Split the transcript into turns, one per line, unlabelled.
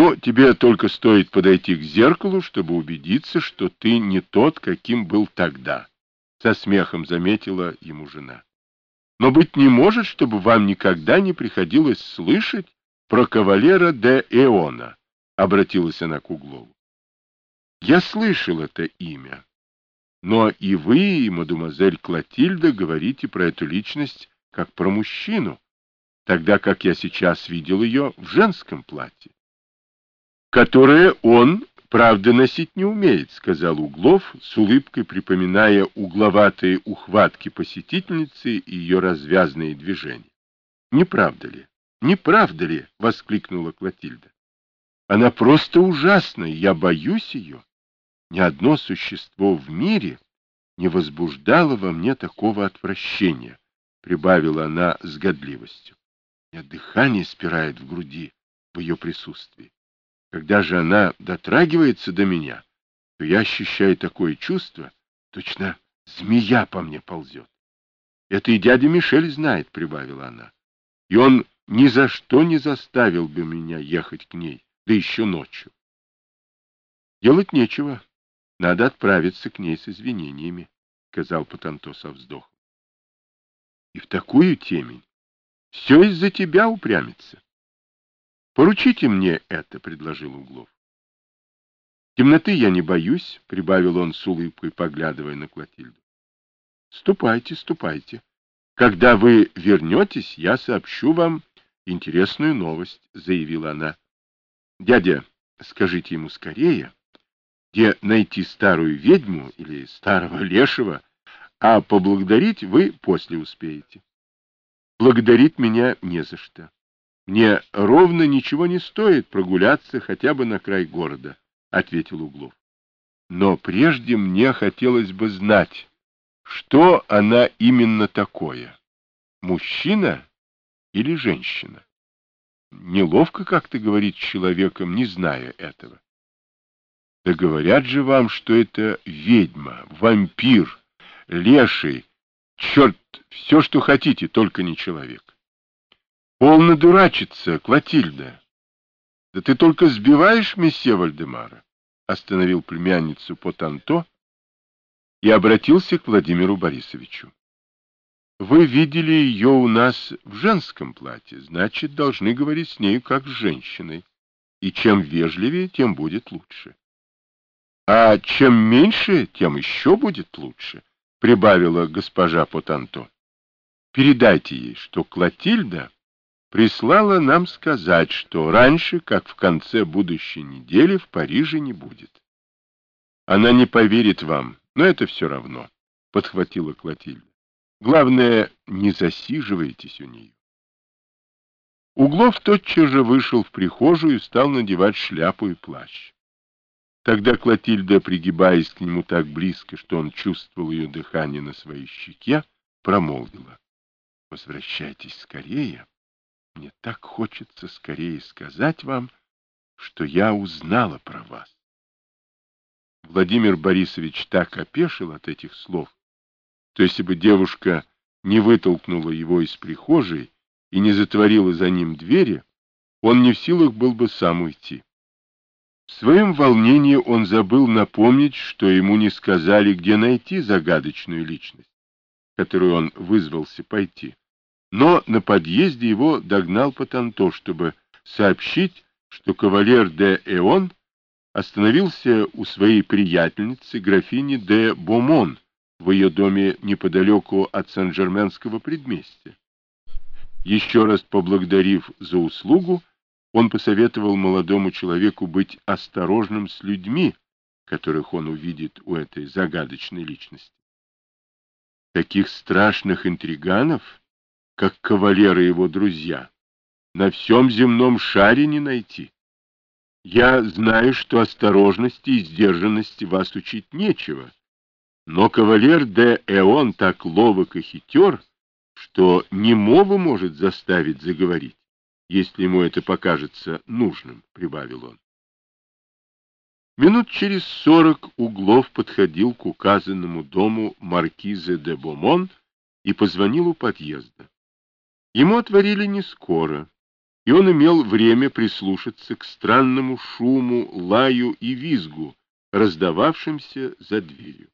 Но тебе только стоит подойти к зеркалу, чтобы убедиться, что ты не тот, каким был тогда, — со смехом заметила ему жена. Но быть не может, чтобы вам никогда не приходилось слышать про кавалера де Эона, — обратилась она к Углову. Я слышал это имя, но и вы, и мадемуазель Клотильда говорите про эту личность как про мужчину, тогда как я сейчас видел ее в женском платье, которое он, правда, носить не умеет, — сказал Углов, с улыбкой припоминая угловатые ухватки посетительницы и ее развязные движения. — Не правда ли? Не правда ли? — воскликнула Клотильда. — Она просто ужасна, я боюсь ее. Ни одно существо в мире не возбуждало во мне такого отвращения, — прибавила она с годливостью. Меня дыхание спирает в груди в ее присутствии. Когда же она дотрагивается до меня, то я ощущаю такое чувство, точно змея по мне ползет. Это и дядя Мишель знает, — прибавила она. И он ни за что не заставил бы меня ехать к ней, да еще ночью. Делать нечего, надо отправиться к ней с извинениями, — сказал Потанто со вздохом. И в такую темень все из-за тебя упрямится. Поручите мне это, — предложил Углов. Темноты я не боюсь, — прибавил он с улыбкой, поглядывая на Клотильду. Ступайте, ступайте. Когда вы вернетесь, я сообщу вам интересную новость, — заявила она. Дядя, скажите ему скорее, где найти старую ведьму или старого лешего, а поблагодарить вы после успеете. Благодарить меня не за что. Мне ровно ничего не стоит прогуляться хотя бы на край города, — ответил Углов. Но прежде мне хотелось бы знать, что она именно такое, мужчина или женщина. Неловко как-то говорить с человеком, не зная этого. Да говорят же вам, что это ведьма, вампир, леший, черт, все, что хотите, только не человек. Полно дурачиться, Клотильда. Да ты только сбиваешь месье Вальдемара, — остановил племянницу Потанто и обратился к Владимиру Борисовичу. Вы видели ее у нас в женском платье, значит, должны говорить с нею как с женщиной. И чем вежливее, тем будет лучше. А чем меньше, тем еще будет лучше, — прибавила госпожа Потанто. Передайте ей, что Клотильда прислала нам сказать, что раньше, как в конце будущей недели, в Париже не будет. Она не поверит вам, но это все равно, — подхватила Клотильда. Главное, не засиживайтесь у нее. Углов тотчас же вышел в прихожую и стал надевать шляпу и плащ. Тогда Клотильда, пригибаясь к нему так близко, что он чувствовал ее дыхание на своей щеке, промолвила: «Возвращайтесь скорее. Мне так хочется скорее сказать вам, что я узнала про вас». Владимир Борисович так опешил от этих слов, что если бы девушка не вытолкнула его из прихожей и не затворила за ним двери, он не в силах был бы сам уйти. В своем волнении он забыл напомнить, что ему не сказали, где найти загадочную личность, которую он вызвался пойти. Но на подъезде его догнал Потанто, чтобы сообщить, что кавалер де Эон остановился у своей приятельницы, графини де Бомон, в ее доме неподалеку от Сен-Жерменского предместья. Еще раз поблагодарив за услугу, он посоветовал молодому человеку быть осторожным с людьми, которых он увидит у этой загадочной личности. Таких страшных интриганов, как кавалер и его друзья, на всем земном шаре не найти. Я знаю, что осторожности и сдержанности вас учить нечего, но кавалер де Эон так ловок и хитер, что немого может заставить заговорить, если ему это покажется нужным, — прибавил он. Минут через 40 Углов подходил к указанному дому маркиза де Бомон и позвонил у подъезда. Ему отворили не скоро. и он имел время прислушаться к странному шуму, лаю и визгу, раздававшимся за дверью.